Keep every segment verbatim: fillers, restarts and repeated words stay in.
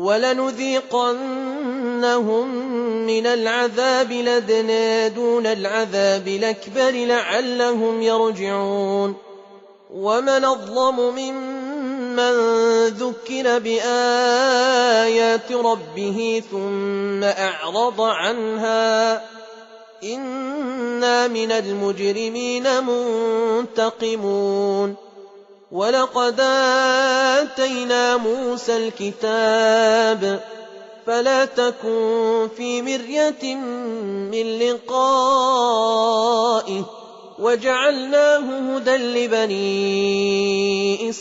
وَلَنُذِيقَنَّهُم مِّنَ الْعَذَابِ الْأَدْنَىٰ دُونَ الْعَذَابِ الْأَكْبَرِ لَعَلَّهُمْ يَرْجِعُونَ وَمَنْ أَظْلَمُ مِمَّن ذُكِّرَ بِآيَاتِ رَبِّهِ ثُمَّ أَعْرَضَ عَنْهَا ۚ إِنَّا مِنَ الْمُجْرِمِينَ مُنتَقِمُونَ وَلَقَدْ آتَيْنَا مُوسَى الْكِتَابَ فَلَا تَكُن فِي مِرْيَةٍ مِّن لِّقَائِهِ وَجَعَلْنَاهُ هُدًى لِّبَنِي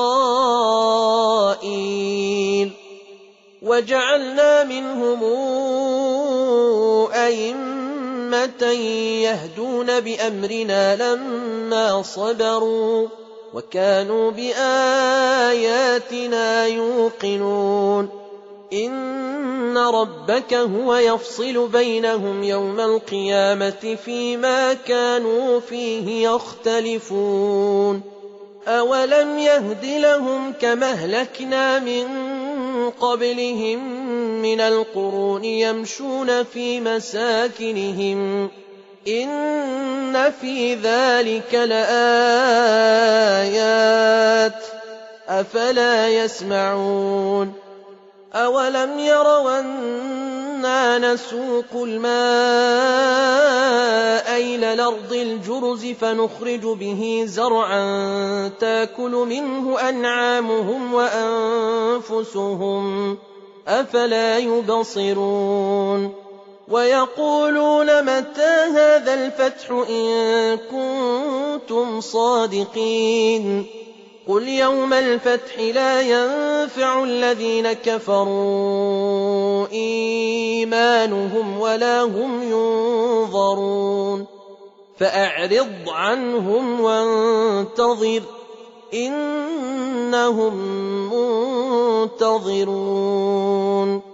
إِسْرَائِيلَ وَجَعَلْنَا مِنْهُمْ أَئِمَّةً يَهْدُونَ بِأَمْرِنَا لَمَّا صَبَرُوا وَكَانُوا بِآيَاتِنَا يُوقِنُونَ إِنَّ رَبَّكَ هُوَ يَفْصِلُ بَيْنَهُمْ يَوْمَ الْقِيَامَةِ فِيمَا كَانُوا فِيهِ يَخْتَلِفُونَ أَوَلَمْ يَهْدِ لَهُمْ كَمَا أَهْلَكْنَا مِن قَبْلِهِم مِّنَ الْقُرُونِ يَمْشُونَ فِي مَسَاكِنِهِمْ ۗ إِنَّ فِي ذَلِكَ لَآيَاتٍ ۖ أَفَلَا يَسْمَعُونَ أَوَلَمْ يَرَوْا أَنَّا نَسُوقُ الْمَاءَ إِلَى الْأَرْضِ الْجُرُزِ فَنُخْرِجُ بِهِ زَرْعًا تَأْكُلُ مِنْهُ أَنْعَامُهُمْ وَأَنفُسُهُمْ ۖ أَفَلَا يُبْصِرُونَ وَيَقُولُونَ مَتَىٰ هَٰذَا الْفَتْحُ إِن كُنتُمْ صَادِقِينَ قُلْ يَوْمَ الْفَتْحِ لَا يَنفَعُ الَّذِينَ كَفَرُوا إِيمَانُهُمْ وَلَا هُمْ يُنظَرُونَ فَأَعْرِضْ عَنْهُمْ وَانتَظِرْ إِنَّهُم مُّنتَظِرُونَ